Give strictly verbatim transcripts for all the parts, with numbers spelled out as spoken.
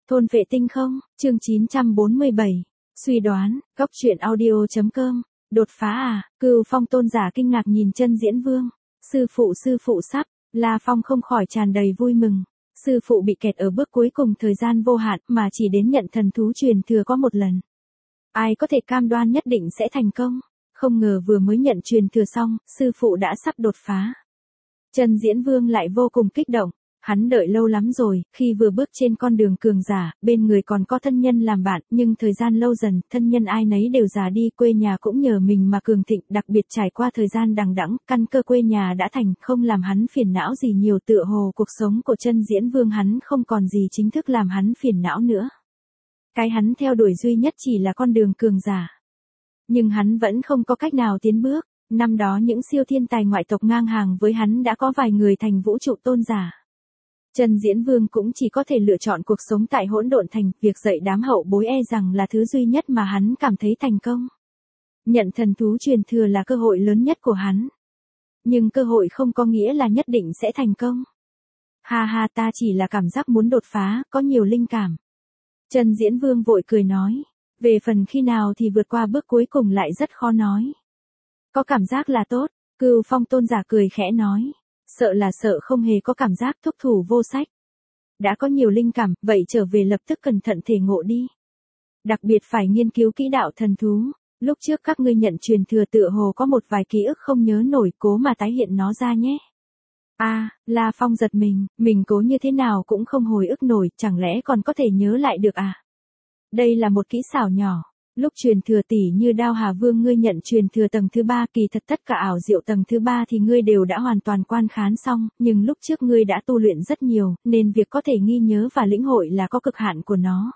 Thôn vệ tinh không, chương chín trăm bốn mươi bảy. Suy đoán, góc truyện audio.com. Đột phá à, Cửu Phong tôn giả kinh ngạc nhìn Chân Diễn Vương. Sư phụ sư phụ sắp, La Phong không khỏi tràn đầy vui mừng. Sư phụ bị kẹt ở bước cuối cùng thời gian vô hạn mà chỉ đến nhận thần thú truyền thừa có một lần. Ai có thể cam đoan nhất định sẽ thành công? Không ngờ vừa mới nhận truyền thừa xong, sư phụ đã sắp đột phá. Chân Diễn Vương lại vô cùng kích động. Hắn đợi lâu lắm rồi, khi vừa bước trên con đường cường giả, bên người còn có thân nhân làm bạn, nhưng thời gian lâu dần, thân nhân ai nấy đều già đi, quê nhà cũng nhờ mình mà cường thịnh, đặc biệt trải qua thời gian đằng đẵng, căn cơ quê nhà đã thành, không làm hắn phiền não gì nhiều, tựa hồ cuộc sống của Chân Diễn Vương hắn không còn gì chính thức làm hắn phiền não nữa. Cái hắn theo đuổi duy nhất chỉ là con đường cường giả. Nhưng hắn vẫn không có cách nào tiến bước, năm đó những siêu thiên tài ngoại tộc ngang hàng với hắn đã có vài người thành vũ trụ tôn giả. Chân Diễn Vương cũng chỉ có thể lựa chọn cuộc sống tại hỗn độn thành, việc dạy đám hậu bối e rằng là thứ duy nhất mà hắn cảm thấy thành công. Nhận thần thú truyền thừa là cơ hội lớn nhất của hắn. Nhưng cơ hội không có nghĩa là nhất định sẽ thành công. Ha ha, ta chỉ là cảm giác muốn đột phá, có nhiều linh cảm. Chân Diễn Vương vội cười nói, về phần khi nào thì vượt qua bước cuối cùng lại rất khó nói. Có cảm giác là tốt, Cửu Phong tôn giả cười khẽ nói. Sợ là sợ không hề có cảm giác, thúc thủ vô sách. Đã có nhiều linh cảm, vậy trở về lập tức cẩn thận thể ngộ đi. Đặc biệt phải nghiên cứu kỹ đạo thần thú. Lúc trước các ngươi nhận truyền thừa tựa hồ có một vài ký ức không nhớ nổi, cố mà tái hiện nó ra nhé. A, à, La Phong giật mình, mình cố như thế nào cũng không hồi ức nổi, chẳng lẽ còn có thể nhớ lại được à? Đây là một kỹ xảo nhỏ. Lúc truyền thừa tỷ như Đao Hà Vương ngươi nhận truyền thừa tầng thứ ba, kỳ thật tất cả ảo diệu tầng thứ ba thì ngươi đều đã hoàn toàn quan khán xong, nhưng lúc trước ngươi đã tu luyện rất nhiều, nên việc có thể ghi nhớ và lĩnh hội là có cực hạn của nó.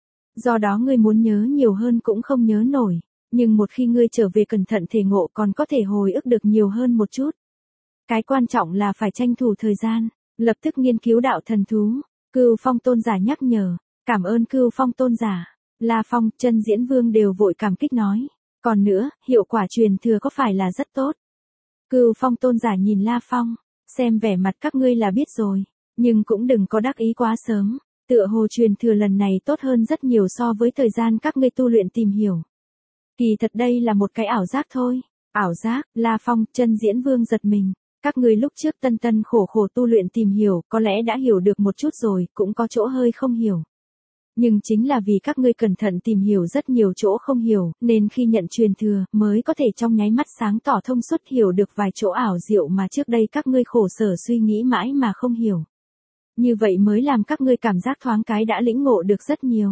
Do đó ngươi muốn nhớ nhiều hơn cũng không nhớ nổi, nhưng một khi ngươi trở về cẩn thận thể ngộ còn có thể hồi ức được nhiều hơn một chút. Cái quan trọng là phải tranh thủ thời gian, lập tức nghiên cứu đạo thần thú. Cửu Phong tôn giả nhắc nhở, cảm ơn Cửu Phong tôn giả. La Phong, Chân Diễn Vương đều vội cảm kích nói. Còn nữa, hiệu quả truyền thừa có phải là rất tốt? Cửu Phong tôn giả nhìn La Phong, xem vẻ mặt các ngươi là biết rồi, nhưng cũng đừng có đắc ý quá sớm, tựa hồ truyền thừa lần này tốt hơn rất nhiều so với thời gian các ngươi tu luyện tìm hiểu. Kỳ thật đây là một cái ảo giác thôi. Ảo giác? La Phong, Chân Diễn Vương giật mình. Các ngươi lúc trước tân tân khổ khổ tu luyện tìm hiểu, có lẽ đã hiểu được một chút rồi, cũng có chỗ hơi không hiểu. Nhưng chính là vì các ngươi cẩn thận tìm hiểu rất nhiều chỗ không hiểu, nên khi nhận truyền thừa, mới có thể trong nháy mắt sáng tỏ thông suốt hiểu được vài chỗ ảo diệu mà trước đây các ngươi khổ sở suy nghĩ mãi mà không hiểu. Như vậy mới làm các ngươi cảm giác thoáng cái đã lĩnh ngộ được rất nhiều.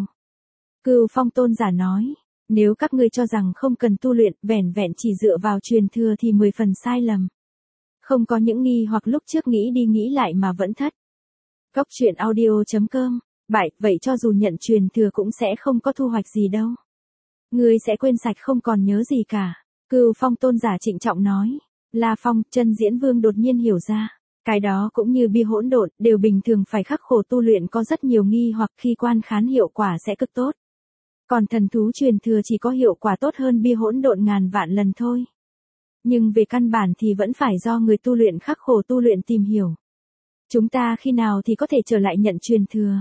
Cửu Phong tôn giả nói, nếu các ngươi cho rằng không cần tu luyện, vẻn vẹn chỉ dựa vào truyền thừa thì mười phần sai lầm. Không có những nghi hoặc lúc trước nghĩ đi nghĩ lại mà vẫn thất. Góc truyện audio.com. Vậy, vậy cho dù nhận truyền thừa cũng sẽ không có thu hoạch gì đâu. Ngươi sẽ quên sạch không còn nhớ gì cả. Cửu Phong tôn giả trịnh trọng nói. La Phong, Chân Diễn Vương đột nhiên hiểu ra. Cái đó cũng như bi hỗn độn, đều bình thường phải khắc khổ tu luyện, có rất nhiều nghi hoặc khi quan khán hiệu quả sẽ cực tốt. Còn thần thú truyền thừa chỉ có hiệu quả tốt hơn bi hỗn độn ngàn vạn lần thôi. Nhưng về căn bản thì vẫn phải do người tu luyện khắc khổ tu luyện tìm hiểu. Chúng ta khi nào thì có thể trở lại nhận truyền thừa?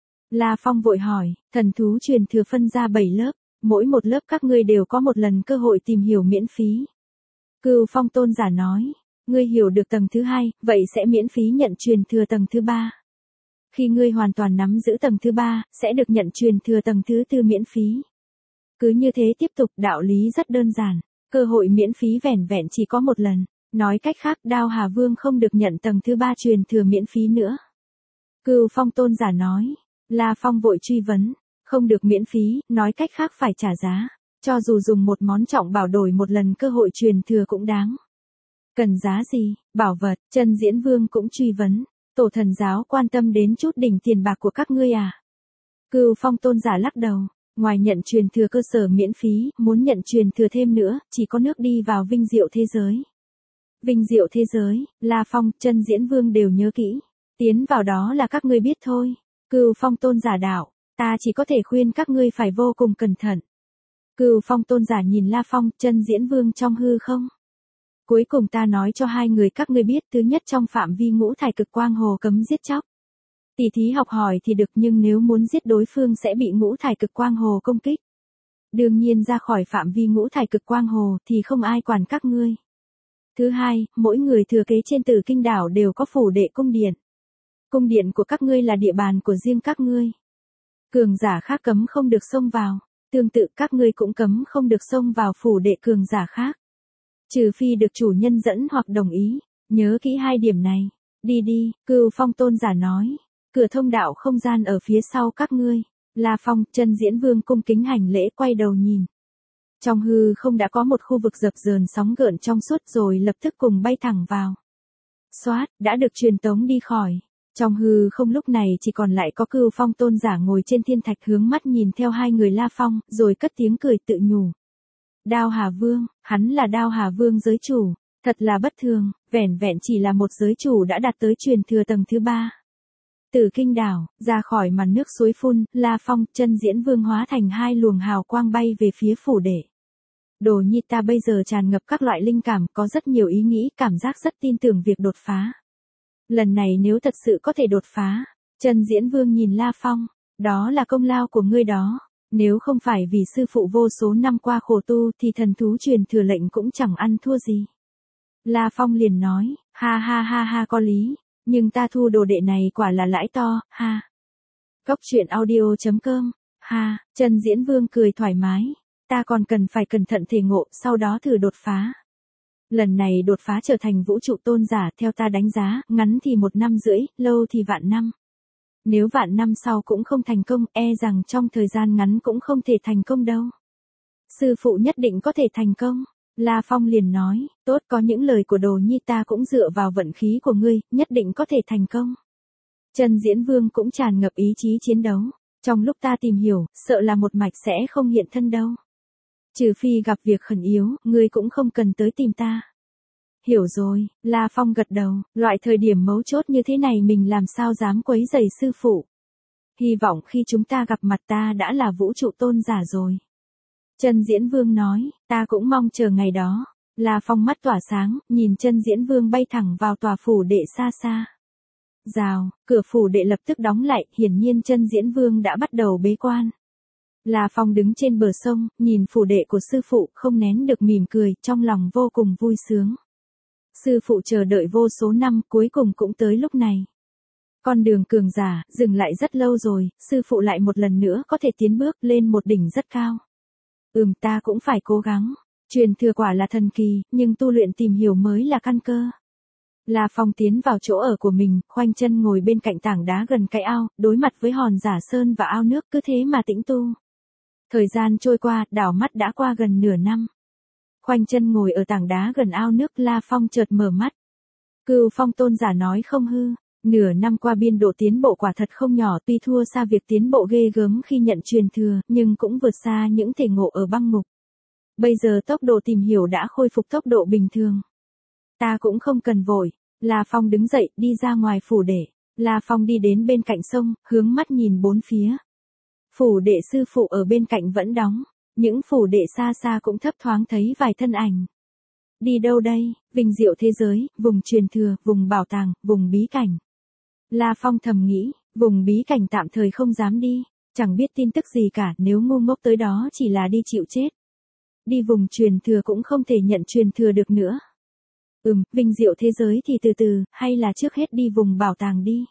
La Phong vội hỏi, thần thú truyền thừa phân ra bảy lớp, mỗi một lớp các ngươi đều có một lần cơ hội tìm hiểu miễn phí. Cửu Phong tôn giả nói, ngươi hiểu được tầng thứ hai, vậy sẽ miễn phí nhận truyền thừa tầng thứ ba. Khi ngươi hoàn toàn nắm giữ tầng thứ ba, sẽ được nhận truyền thừa tầng thứ tư miễn phí. Cứ như thế tiếp tục, đạo lý rất đơn giản, cơ hội miễn phí vẻn vẹn chỉ có một lần, nói cách khác Đao Hà Vương không được nhận tầng thứ ba truyền thừa miễn phí nữa. Cửu Phong tôn giả nói. La Phong vội truy vấn, không được miễn phí, nói cách khác phải trả giá, cho dù dùng một món trọng bảo đổi một lần cơ hội truyền thừa cũng đáng. Cần giá gì, bảo vật? Chân Diễn Vương cũng truy vấn, tổ thần giáo quan tâm đến chút đỉnh tiền bạc của các ngươi à? Cửu Phong tôn giả lắc đầu, ngoài nhận truyền thừa cơ sở miễn phí, muốn nhận truyền thừa thêm nữa, chỉ có nước đi vào vinh diệu thế giới. Vinh diệu thế giới, La Phong, Chân Diễn Vương đều nhớ kỹ, tiến vào đó là các ngươi biết thôi. Cửu Phong tôn giả đạo, ta chỉ có thể khuyên các ngươi phải vô cùng cẩn thận. Cửu Phong tôn giả nhìn La Phong, Chân Diễn Vương trong hư không. Cuối cùng ta nói cho hai người các ngươi biết, thứ nhất trong phạm vi ngũ thải cực quang hồ cấm giết chóc. Tỷ thí học hỏi thì được nhưng nếu muốn giết đối phương sẽ bị ngũ thải cực quang hồ công kích. Đương nhiên ra khỏi phạm vi ngũ thải cực quang hồ thì không ai quản các ngươi. Thứ hai, mỗi người thừa kế trên Tử Kinh đảo đều có phủ đệ cung điện. Cung điện của các ngươi là địa bàn của riêng các ngươi. Cường giả khác cấm không được xông vào, tương tự các ngươi cũng cấm không được xông vào phủ đệ cường giả khác. Trừ phi được chủ nhân dẫn hoặc đồng ý, nhớ kỹ hai điểm này. Đi đi, Cửu Phong tôn giả nói, cửa thông đạo không gian ở phía sau các ngươi. La Phong, Chân Diễn Vương cung kính hành lễ quay đầu nhìn. Trong hư không đã có một khu vực dập dờn sóng gợn trong suốt rồi lập tức cùng bay thẳng vào. Xoát, đã được truyền tống đi khỏi. Trong hư không lúc này chỉ còn lại có Cửu Phong tôn giả ngồi trên thiên thạch hướng mắt nhìn theo hai người La Phong, rồi cất tiếng cười tự nhủ. Đao Hà Vương, hắn là Đao Hà Vương giới chủ, thật là bất thường, vẻn vẹn chỉ là một giới chủ đã đạt tới truyền thừa tầng thứ ba. Tử Kinh đảo, ra khỏi màn nước suối phun, La Phong, Chân Diễn Vương hóa thành hai luồng hào quang bay về phía phủ đệ. Đồ nhi ta bây giờ tràn ngập các loại linh cảm, có rất nhiều ý nghĩ, cảm giác rất tin tưởng việc đột phá. Lần này nếu thật sự có thể đột phá, Chân Diễn Vương nhìn La Phong, đó là công lao của ngươi đó. Nếu không phải vì sư phụ vô số năm qua khổ tu thì thần thú truyền thừa lệnh cũng chẳng ăn thua gì. La Phong liền nói, ha ha ha ha có lý, nhưng ta thu đồ đệ này quả là lãi to, ha. Cốc truyện audio chấm com, ha, Chân Diễn Vương cười thoải mái, ta còn cần phải cẩn thận thể ngộ, sau đó thử đột phá. Lần này đột phá trở thành vũ trụ tôn giả theo ta đánh giá, ngắn thì một năm rưỡi, lâu thì vạn năm. Nếu vạn năm sau cũng không thành công, e rằng trong thời gian ngắn cũng không thể thành công đâu. Sư phụ nhất định có thể thành công. La Phong liền nói, tốt, có những lời của đồ nhi ta cũng dựa vào vận khí của ngươi, nhất định có thể thành công. Chân Diễn Vương cũng tràn ngập ý chí chiến đấu. Trong lúc ta tìm hiểu, sợ là một mạch sẽ không hiện thân đâu. Trừ phi gặp việc khẩn yếu, ngươi cũng không cần tới tìm ta. Hiểu rồi, La Phong gật đầu, loại thời điểm mấu chốt như thế này mình làm sao dám quấy rầy sư phụ. Hy vọng khi chúng ta gặp mặt ta đã là vũ trụ tôn giả rồi. Chân Diễn Vương nói, ta cũng mong chờ ngày đó. La Phong mắt tỏa sáng, nhìn Chân Diễn Vương bay thẳng vào tòa phủ đệ xa xa. Rào, cửa phủ đệ lập tức đóng lại, hiển nhiên Chân Diễn Vương đã bắt đầu bế quan. La Phong đứng trên bờ sông, nhìn phủ đệ của sư phụ, không nén được mỉm cười, trong lòng vô cùng vui sướng. Sư phụ chờ đợi vô số năm, cuối cùng cũng tới lúc này. Con đường cường giả, dừng lại rất lâu rồi, sư phụ lại một lần nữa có thể tiến bước lên một đỉnh rất cao. Ừm, ta cũng phải cố gắng. Truyền thừa quả là thần kỳ, nhưng tu luyện tìm hiểu mới là căn cơ. La Phong tiến vào chỗ ở của mình, khoanh chân ngồi bên cạnh tảng đá gần cái ao, đối mặt với hòn giả sơn và ao nước, cứ thế mà tĩnh tu. Thời gian trôi qua, đảo mắt đã qua gần nửa năm. Khoanh chân ngồi ở tảng đá gần ao nước, La Phong chợt mở mắt. Cửu Phong tôn giả nói không hư, nửa năm qua biên độ tiến bộ quả thật không nhỏ, tuy thua xa việc tiến bộ ghê gớm khi nhận truyền thừa, nhưng cũng vượt xa những thể ngộ ở băng ngục. Bây giờ tốc độ tìm hiểu đã khôi phục tốc độ bình thường. Ta cũng không cần vội. La Phong đứng dậy, đi ra ngoài phủ đệ. La Phong đi đến bên cạnh sông, hướng mắt nhìn bốn phía. Phủ đệ sư phụ ở bên cạnh vẫn đóng. Những phủ đệ xa xa cũng thấp thoáng thấy vài thân ảnh. Đi đâu đây? Vinh diệu thế giới, vùng truyền thừa, vùng bảo tàng, vùng bí cảnh. La Phong thầm nghĩ, vùng bí cảnh tạm thời không dám đi, chẳng biết tin tức gì cả, nếu ngu ngốc tới đó chỉ là đi chịu chết. Đi vùng truyền thừa cũng không thể nhận truyền thừa được nữa. Ừm, vinh diệu thế giới thì từ từ, hay là trước hết đi vùng bảo tàng đi.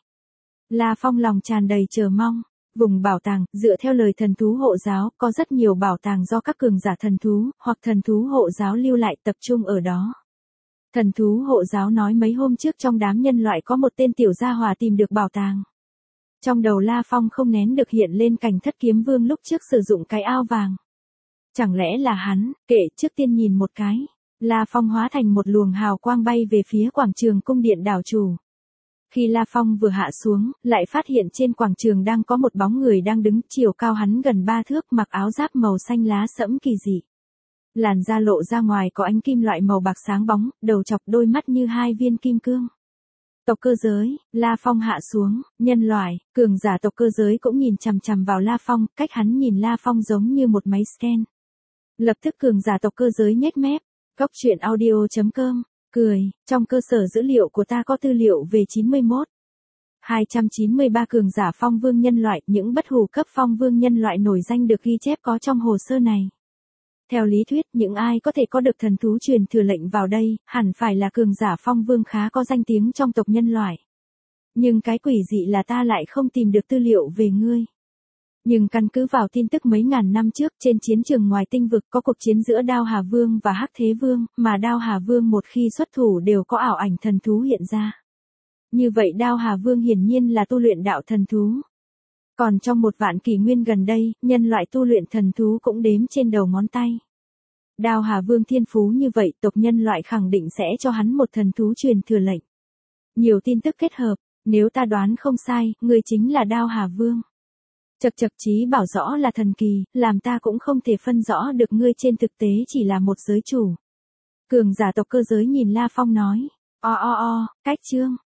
La Phong lòng tràn đầy chờ mong. Vùng bảo tàng, dựa theo lời thần thú hộ giáo, có rất nhiều bảo tàng do các cường giả thần thú, hoặc thần thú hộ giáo lưu lại tập trung ở đó. Thần thú hộ giáo nói mấy hôm trước trong đám nhân loại có một tên tiểu gia hỏa tìm được bảo tàng. Trong đầu La Phong không nén được hiện lên cảnh Thất Kiếm Vương lúc trước sử dụng cái ao vàng. Chẳng lẽ là hắn, kệ trước tiên nhìn một cái. La Phong hóa thành một luồng hào quang bay về phía quảng trường cung điện đảo chủ. Khi La Phong vừa hạ xuống, lại phát hiện trên quảng trường đang có một bóng người đang đứng, chiều cao hắn gần ba thước, mặc áo giáp màu xanh lá sẫm kỳ dị. Làn da lộ ra ngoài có ánh kim loại màu bạc sáng bóng, đầu chọc đôi mắt như hai viên kim cương. Tộc cơ giới, La Phong hạ xuống, nhân loại, cường giả tộc cơ giới cũng nhìn chằm chằm vào La Phong, cách hắn nhìn La Phong giống như một máy scan. Lập tức cường giả tộc cơ giới nhếch mép, cốc truyện audio chấm com, cười, trong cơ sở dữ liệu của ta có tư liệu về chín mươi mốt. hai trăm chín mươi ba cường giả phong vương nhân loại, những bất hủ cấp phong vương nhân loại nổi danh được ghi chép có trong hồ sơ này. Theo lý thuyết, những ai có thể có được thần thú truyền thừa lệnh vào đây, hẳn phải là cường giả phong vương khá có danh tiếng trong tộc nhân loại. Nhưng cái quỷ dị là ta lại không tìm được tư liệu về ngươi. Nhưng căn cứ vào tin tức mấy ngàn năm trước, trên chiến trường ngoài tinh vực có cuộc chiến giữa Đao Hà Vương và Hắc Thế Vương, mà Đao Hà Vương một khi xuất thủ đều có ảo ảnh thần thú hiện ra. Như vậy Đao Hà Vương hiển nhiên là tu luyện đạo thần thú. Còn trong một vạn kỷ nguyên gần đây, nhân loại tu luyện thần thú cũng đếm trên đầu ngón tay. Đao Hà Vương thiên phú như vậy, tộc nhân loại khẳng định sẽ cho hắn một thần thú truyền thừa lệnh. Nhiều tin tức kết hợp, nếu ta đoán không sai, ngươi chính là Đao Hà Vương. Chật chật, Chí bảo rõ là thần kỳ, làm ta cũng không thể phân rõ được ngươi trên thực tế chỉ là một giới chủ. Cường giả tộc cơ giới nhìn La Phong nói, o o o, cách chương.